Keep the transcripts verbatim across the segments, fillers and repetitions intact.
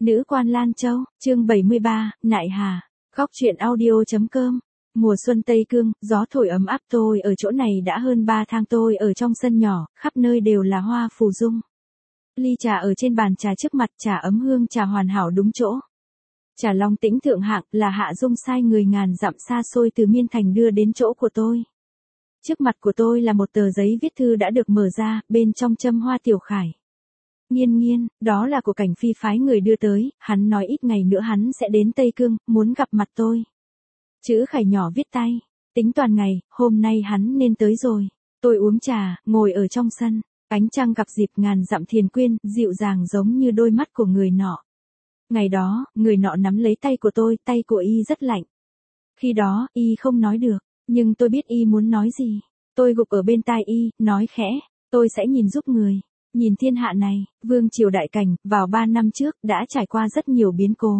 Nữ quan Lan Châu, chương bảy mươi ba, Nại Hà, góc truyện audio.com. Mùa xuân Tây Cương, gió thổi ấm áp, tôi ở chỗ này đã hơn ba tháng, tôi ở trong sân nhỏ, khắp nơi đều là hoa phù dung. Ly trà ở trên bàn trà trước mặt, trà ấm hương trà hoàn hảo đúng chỗ. Trà long tĩnh thượng hạng, là Hạ Dung sai người ngàn dặm xa xôi từ Miên Thành đưa đến chỗ của tôi. Trước mặt của tôi là một tờ giấy viết thư đã được mở ra, bên trong châm hoa tiểu khải. Nghiên nghiên, đó là của Cảnh Phi phái người đưa tới, hắn nói ít ngày nữa hắn sẽ đến Tây Cương, muốn gặp mặt tôi. Chữ khải nhỏ viết tay, tính toàn ngày, hôm nay hắn nên tới rồi. Tôi uống trà, ngồi ở trong sân, ánh trăng gặp dịp ngàn dặm thiền quyên, dịu dàng giống như đôi mắt của người nọ. Ngày đó, người nọ nắm lấy tay của tôi, tay của y rất lạnh. Khi đó, y không nói được, nhưng tôi biết y muốn nói gì. Tôi gục ở bên tai y, nói khẽ, tôi sẽ nhìn giúp người. Nhìn thiên hạ này, vương triều đại Cảnh, vào ba năm trước, đã trải qua rất nhiều biến cố.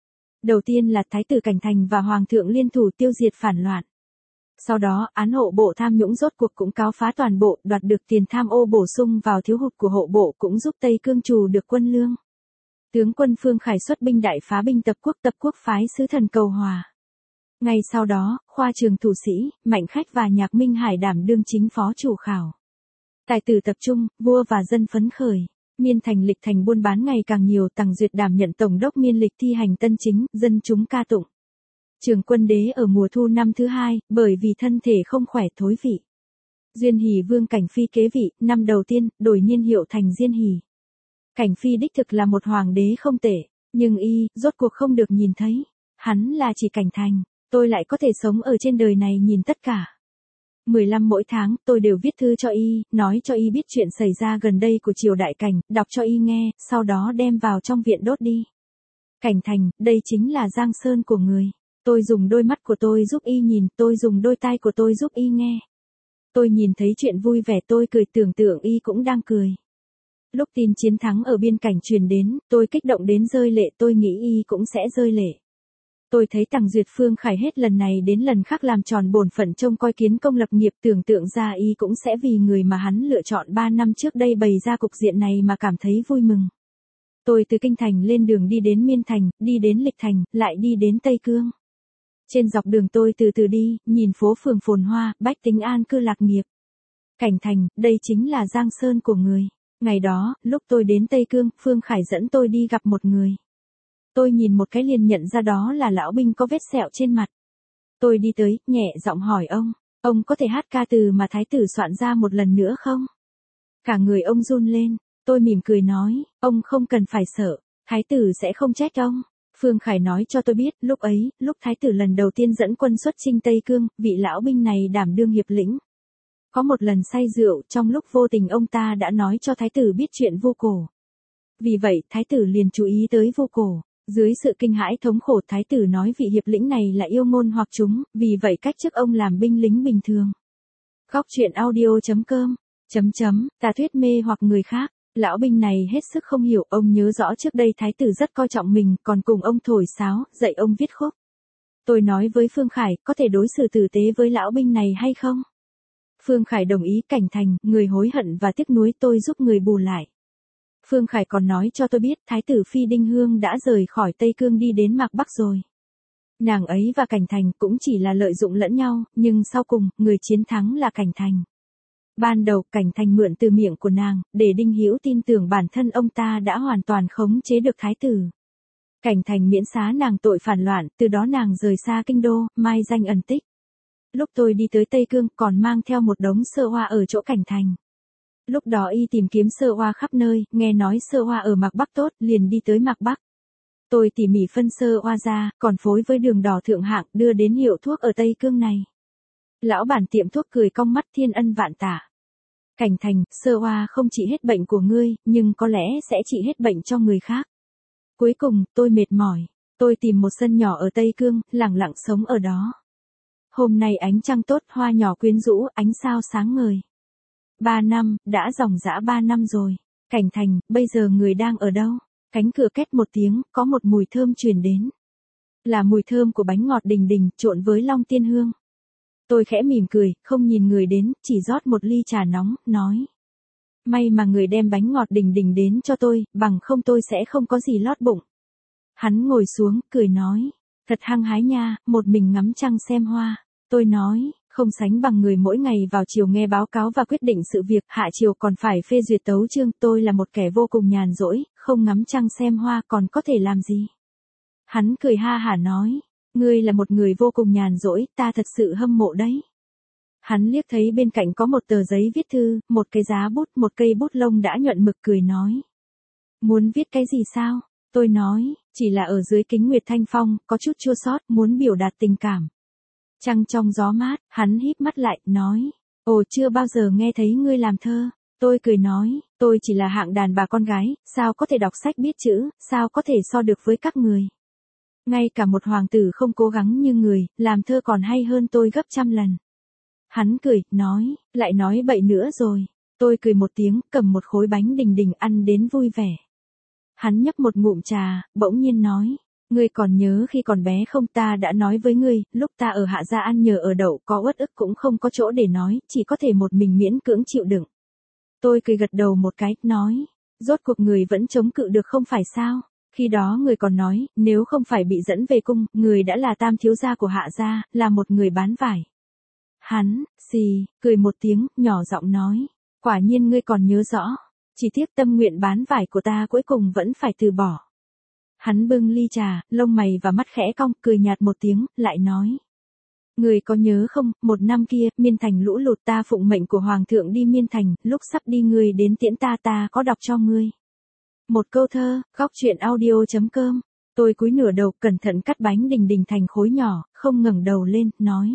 Đầu tiên là Thái tử Cảnh Thành và Hoàng thượng liên thủ tiêu diệt phản loạn. Sau đó, án hộ bộ tham nhũng rốt cuộc cũng cáo phá toàn bộ, đoạt được tiền tham ô bổ sung vào thiếu hụt của hộ bộ, cũng giúp Tây Cương trù được quân lương. Tướng quân Phương Khải xuất binh đại phá binh tập quốc tập quốc phái sứ thần cầu hòa. Ngay sau đó, khoa trường thủ sĩ, Mạnh Khách và Nhạc Minh Hải đảm đương chính phó chủ khảo. Tài tử tập trung, vua và dân phấn khởi. Miên Thành lịch thành buôn bán ngày càng nhiều, Tằng Duyệt đảm nhận tổng đốc miên lịch thi hành tân chính, dân chúng ca tụng. Trường Quân Đế ở mùa thu năm thứ hai, bởi vì thân thể không khỏe thối vị. Duyên Hỷ Vương Cảnh Phi kế vị, năm đầu tiên, đổi niên hiệu thành Diên Hỷ. Cảnh Phi đích thực là một hoàng đế không tệ, nhưng y, rốt cuộc không được nhìn thấy. Hắn là chỉ Cảnh Thành, tôi lại có thể sống ở trên đời này nhìn tất cả. mười lăm mỗi tháng, tôi đều viết thư cho y, nói cho y biết chuyện xảy ra gần đây của triều đại Cảnh, đọc cho y nghe, sau đó đem vào trong viện đốt đi. Cảnh Thành, đây chính là giang sơn của người. Tôi dùng đôi mắt của tôi giúp y nhìn, tôi dùng đôi tai của tôi giúp y nghe. Tôi nhìn thấy chuyện vui vẻ, tôi cười, tưởng tượng y cũng đang cười. Lúc tin chiến thắng ở biên cảnh truyền đến, tôi kích động đến rơi lệ, tôi nghĩ y cũng sẽ rơi lệ. Tôi thấy Tằng Duyệt Phương Khải hết lần này đến lần khác làm tròn bổn phận trông coi kiến công lập nghiệp, tưởng tượng ra y cũng sẽ vì người mà hắn lựa chọn ba năm trước đây bày ra cục diện này mà cảm thấy vui mừng. Tôi từ Kinh Thành lên đường đi đến Miên Thành, đi đến Lịch Thành, lại đi đến Tây Cương. Trên dọc đường tôi từ từ đi, nhìn phố phường phồn hoa, bách tính an cư lạc nghiệp. Cảnh Thành, đây chính là giang sơn của người. Ngày đó, lúc tôi đến Tây Cương, Phương Khải dẫn tôi đi gặp một người. Tôi nhìn một cái liền nhận ra đó là lão binh có vết sẹo trên mặt. Tôi đi tới, nhẹ giọng hỏi ông, ông có thể hát ca từ mà thái tử soạn ra một lần nữa không? Cả người ông run lên, tôi mỉm cười nói, ông không cần phải sợ, thái tử sẽ không trách ông. Phương Khải nói cho tôi biết, lúc ấy, lúc thái tử lần đầu tiên dẫn quân xuất chinh Tây Cương, vị lão binh này đảm đương hiệp lĩnh. Có một lần say rượu, trong lúc vô tình ông ta đã nói cho thái tử biết chuyện Vu Cổ. Vì vậy, thái tử liền chú ý tới Vu Cổ. Dưới sự kinh hãi thống khổ, thái tử nói vị hiệp lĩnh này là yêu ngôn hoặc chúng, vì vậy cách chức ông làm binh lính bình thường. Góc truyện audio.com, chấm chấm, ta thuyết mê hoặc người khác. Lão binh này hết sức không hiểu, ông nhớ rõ trước đây thái tử rất coi trọng mình, còn cùng ông thổi sáo, dạy ông viết khúc. Tôi nói với Phương Khải, có thể đối xử tử tế với lão binh này hay không? Phương Khải đồng ý. Cảnh Thành, người hối hận và tiếc nuối, tôi giúp người bù lại. Phương Khải còn nói cho tôi biết, thái tử Phi Đinh Hương đã rời khỏi Tây Cương đi đến Mạc Bắc rồi. Nàng ấy và Cảnh Thành cũng chỉ là lợi dụng lẫn nhau, nhưng sau cùng, người chiến thắng là Cảnh Thành. Ban đầu, Cảnh Thành mượn từ miệng của nàng, để Đinh Hữu tin tưởng bản thân ông ta đã hoàn toàn khống chế được thái tử. Cảnh Thành miễn xá nàng tội phản loạn, từ đó nàng rời xa kinh đô, mai danh ẩn tích. Lúc tôi đi tới Tây Cương, còn mang theo một đống sơ hoa ở chỗ Cảnh Thành. Lúc đó y tìm kiếm sơ hoa khắp nơi, nghe nói sơ hoa ở Mạc Bắc tốt, liền đi tới Mạc Bắc. Tôi tỉ mỉ phân sơ hoa ra, còn phối với đường đỏ thượng hạng, đưa đến hiệu thuốc ở Tây Cương này. Lão bản tiệm thuốc cười cong mắt, thiên ân vạn tạ. Cảnh Thành, sơ hoa không trị hết bệnh của ngươi, nhưng có lẽ sẽ trị hết bệnh cho người khác. Cuối cùng, tôi mệt mỏi. Tôi tìm một sân nhỏ ở Tây Cương, lẳng lặng sống ở đó. Hôm nay ánh trăng tốt, hoa nhỏ quyến rũ, ánh sao sáng ngời. Ba năm, đã dòng dã ba năm rồi. Cảnh Thành, bây giờ người đang ở đâu? Cánh cửa két một tiếng, có một mùi thơm truyền đến. Là mùi thơm của bánh ngọt Đình Đình, trộn với long tiên hương. Tôi khẽ mỉm cười, không nhìn người đến, chỉ rót một ly trà nóng, nói. May mà người đem bánh ngọt Đình Đình đến cho tôi, bằng không tôi sẽ không có gì lót bụng. Hắn ngồi xuống, cười nói. Thật hăng hái nha, một mình ngắm trăng xem hoa. Tôi nói, không sánh bằng người mỗi ngày vào chiều nghe báo cáo và quyết định sự việc, hạ chiều còn phải phê duyệt tấu chương. Tôi là một kẻ vô cùng nhàn rỗi, không ngắm trăng xem hoa còn có thể làm gì. Hắn cười ha hả nói. Ngươi là một người vô cùng nhàn rỗi, ta thật sự hâm mộ đấy. Hắn liếc thấy bên cạnh có một tờ giấy viết thư, một cái giá bút, một cây bút lông đã nhuận mực, cười nói. Muốn viết cái gì sao? Tôi nói, chỉ là ở dưới kính nguyệt thanh phong, có chút chua xót, muốn biểu đạt tình cảm. Trăng trong gió mát, hắn híp mắt lại, nói. Ồ, chưa bao giờ nghe thấy ngươi làm thơ. Tôi cười nói, tôi chỉ là hạng đàn bà con gái, sao có thể đọc sách biết chữ, sao có thể so được với các người. Ngay cả một hoàng tử không cố gắng như người, làm thơ còn hay hơn tôi gấp trăm lần. Hắn cười, nói, lại nói bậy nữa rồi. Tôi cười một tiếng, cầm một khối bánh đình đình ăn đến vui vẻ. Hắn nhấp một ngụm trà, bỗng nhiên nói. Ngươi còn nhớ khi còn bé không, ta đã nói với ngươi, lúc ta ở Hạ Gia ăn nhờ ở đậu có uất ức cũng không có chỗ để nói, chỉ có thể một mình miễn cưỡng chịu đựng. Tôi cười gật đầu một cái, nói. Rốt cuộc người vẫn chống cự được không phải sao? Khi đó người còn nói, nếu không phải bị dẫn về cung, người đã là tam thiếu gia của Hạ Gia, là một người bán vải. Hắn, xì, cười một tiếng, nhỏ giọng nói. Quả nhiên ngươi còn nhớ rõ. Chỉ tiếc tâm nguyện bán vải của ta cuối cùng vẫn phải từ bỏ. Hắn bưng ly trà, lông mày và mắt khẽ cong, cười nhạt một tiếng, lại nói. Người có nhớ không, một năm kia, Miên Thành lũ lụt, ta phụng mệnh của Hoàng thượng đi Miên Thành, lúc sắp đi ngươi đến tiễn ta, ta có đọc cho ngươi một câu thơ. Góc truyện audio chấm com. Tôi cúi nửa đầu, cẩn thận cắt bánh đình đình thành khối nhỏ, không ngẩng đầu lên, nói.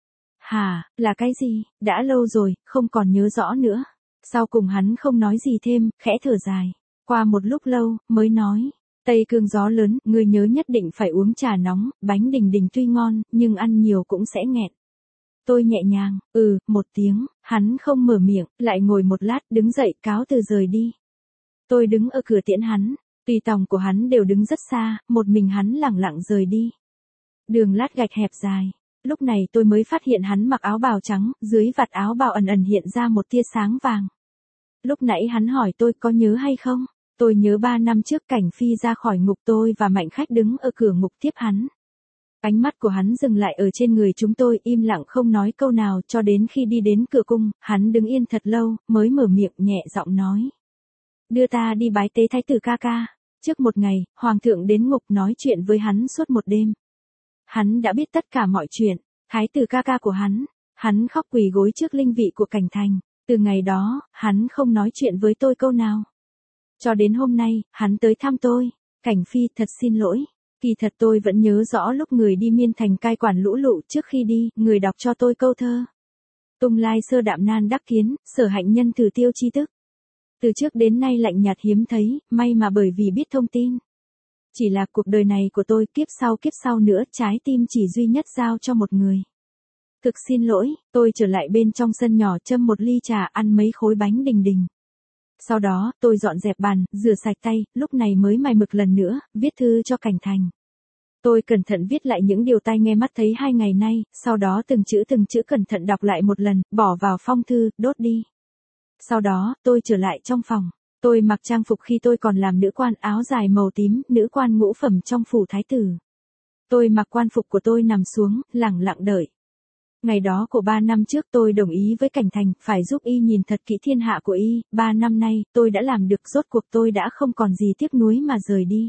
Hả, là cái gì, đã lâu rồi, không còn nhớ rõ nữa. Sau cùng hắn không nói gì thêm, khẽ thở dài. Qua một lúc lâu, mới nói. Tây cương gió lớn, ngươi nhớ nhất định phải uống trà nóng, bánh đình đình tuy ngon, nhưng ăn nhiều cũng sẽ nghẹn. Tôi nhẹ nhàng, ừ, một tiếng, hắn không mở miệng, lại ngồi một lát, đứng dậy, cáo từ rời đi. Tôi đứng ở cửa tiễn hắn, tùy tòng của hắn đều đứng rất xa, một mình hắn lẳng lặng rời đi. Đường lát gạch hẹp dài. Lúc này tôi mới phát hiện hắn mặc áo bào trắng, dưới vạt áo bào ẩn ẩn hiện ra một tia sáng vàng. Lúc nãy hắn hỏi tôi có nhớ hay không? Tôi nhớ ba năm trước Cảnh Phi ra khỏi ngục, tôi và Mạnh Khách đứng ở cửa ngục tiếp hắn. Ánh mắt của hắn dừng lại ở trên người chúng tôi, im lặng không nói câu nào, cho đến khi đi đến cửa cung, hắn đứng yên thật lâu, mới mở miệng nhẹ giọng nói. Đưa ta đi bái tế thái tử ca ca. Trước một ngày, Hoàng thượng đến ngục nói chuyện với hắn suốt một đêm. Hắn đã biết tất cả mọi chuyện, thái tử ca ca của hắn. Hắn khóc quỳ gối trước linh vị của Cảnh Thành. Từ ngày đó, hắn không nói chuyện với tôi câu nào. Cho đến hôm nay, hắn tới thăm tôi. Cảnh Phi, thật xin lỗi. Kỳ thật tôi vẫn nhớ rõ lúc người đi Miên Thành cai quản lũ lụt, trước khi đi, người đọc cho tôi câu thơ. Tung lai sơ đạm nan đắc kiến, sở hạnh nhân từ tiêu chi tức. Từ trước đến nay lạnh nhạt hiếm thấy, may mà bởi vì biết thông tin. Chỉ là cuộc đời này của tôi, kiếp sau kiếp sau nữa, trái tim chỉ duy nhất giao cho một người. Thực xin lỗi, tôi trở lại bên trong sân nhỏ, châm một ly trà, ăn mấy khối bánh đình đình. Sau đó, tôi dọn dẹp bàn, rửa sạch tay, lúc này mới mài mực lần nữa, viết thư cho Cảnh Thành. Tôi cẩn thận viết lại những điều tai nghe mắt thấy hai ngày nay, sau đó từng chữ từng chữ cẩn thận đọc lại một lần, bỏ vào phong thư, đốt đi. Sau đó, tôi trở lại trong phòng. Tôi mặc trang phục khi tôi còn làm nữ quan, áo dài màu tím, nữ quan ngũ phẩm trong phủ thái tử. Tôi mặc quan phục của tôi, nằm xuống, lẳng lặng đợi. Ngày đó của ba năm trước tôi đồng ý với Cảnh Thành, phải giúp y nhìn thật kỹ thiên hạ của y, ba năm nay, tôi đã làm được, rốt cuộc tôi đã không còn gì tiếc nuối mà rời đi.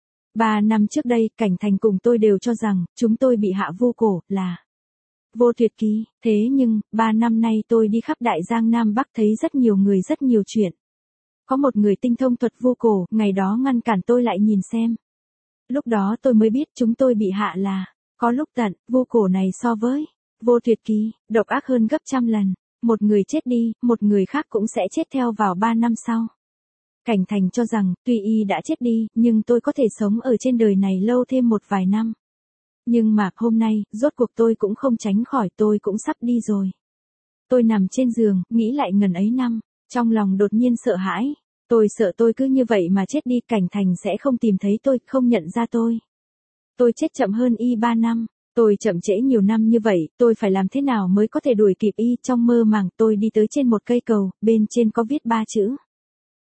Ba năm trước đây, Cảnh Thành cùng tôi đều cho rằng, chúng tôi bị hạ vu cổ, là vô tuyệt ký, thế nhưng, ba năm nay tôi đi khắp Đại Giang Nam Bắc thấy rất nhiều người rất nhiều chuyện. Có một người tinh thông thuật vu cổ, ngày đó ngăn cản tôi lại nhìn xem. Lúc đó tôi mới biết chúng tôi bị hạ là, có lúc tận, vu cổ này so với vô tuyệt ký, độc ác hơn gấp trăm lần. Một người chết đi, một người khác cũng sẽ chết theo vào ba năm sau. Cảnh Thành cho rằng, tuy y đã chết đi, nhưng tôi có thể sống ở trên đời này lâu thêm một vài năm. Nhưng mà, hôm nay, rốt cuộc tôi cũng không tránh khỏi, tôi cũng sắp đi rồi. Tôi nằm trên giường, nghĩ lại ngần ấy năm, trong lòng đột nhiên sợ hãi. Tôi sợ tôi cứ như vậy mà chết đi, Cảnh Thành sẽ không tìm thấy tôi, không nhận ra tôi. Tôi chết chậm hơn y ba năm. Tôi chậm trễ nhiều năm như vậy, tôi phải làm thế nào mới có thể đuổi kịp y? Trong mơ màng tôi đi tới trên một cây cầu, bên trên có viết ba chữ.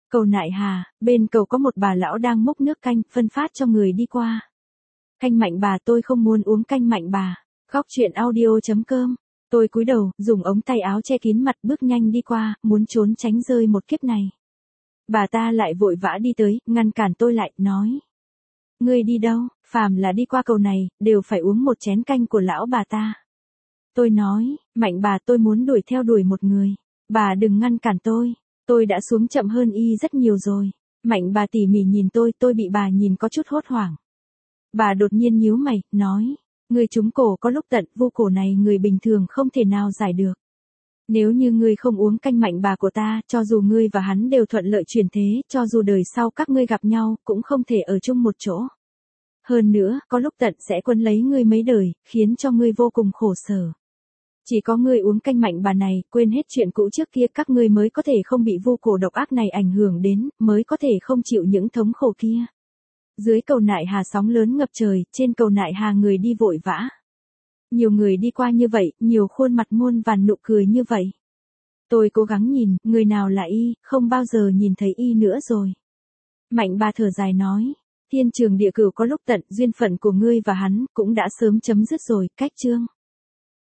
Cầu Nại Hà, bên cầu có một bà lão đang múc nước canh, phân phát cho người đi qua. Canh Mạnh Bà, tôi không muốn uống canh Mạnh Bà. Góc truyện audio.com. Tôi cúi đầu, dùng ống tay áo che kín mặt bước nhanh đi qua, muốn trốn tránh rơi một kiếp này. Bà ta lại vội vã đi tới, ngăn cản tôi lại, nói. Ngươi đi đâu, phàm là đi qua cầu này, đều phải uống một chén canh của lão bà ta. Tôi nói, Mạnh Bà, tôi muốn đuổi theo đuổi một người. Bà đừng ngăn cản tôi, tôi đã xuống chậm hơn y rất nhiều rồi. Mạnh Bà tỉ mỉ nhìn tôi, tôi bị bà nhìn có chút hốt hoảng. Bà đột nhiên nhíu mày, nói. Ngươi trúng cổ có lúc tận, vô cổ này người bình thường không thể nào giải được. Nếu như ngươi không uống canh Mạnh Bà của ta, cho dù ngươi và hắn đều thuận lợi chuyển thế, cho dù đời sau các ngươi gặp nhau, cũng không thể ở chung một chỗ. Hơn nữa, có lúc tận sẽ quấn lấy ngươi mấy đời, khiến cho ngươi vô cùng khổ sở. Chỉ có ngươi uống canh Mạnh Bà này, quên hết chuyện cũ trước kia, các ngươi mới có thể không bị vô cổ độc ác này ảnh hưởng đến, mới có thể không chịu những thống khổ kia. Dưới cầu Nại Hà sóng lớn ngập trời, trên cầu Nại Hà người đi vội vã. Nhiều người đi qua như vậy, nhiều khuôn mặt muôn vàn nụ cười như vậy. Tôi cố gắng nhìn, người nào là y, không bao giờ nhìn thấy y nữa rồi. Mạnh Bà thở dài nói, thiên trường địa cửu có lúc tận, duyên phận của ngươi và hắn cũng đã sớm chấm dứt rồi, cách chương.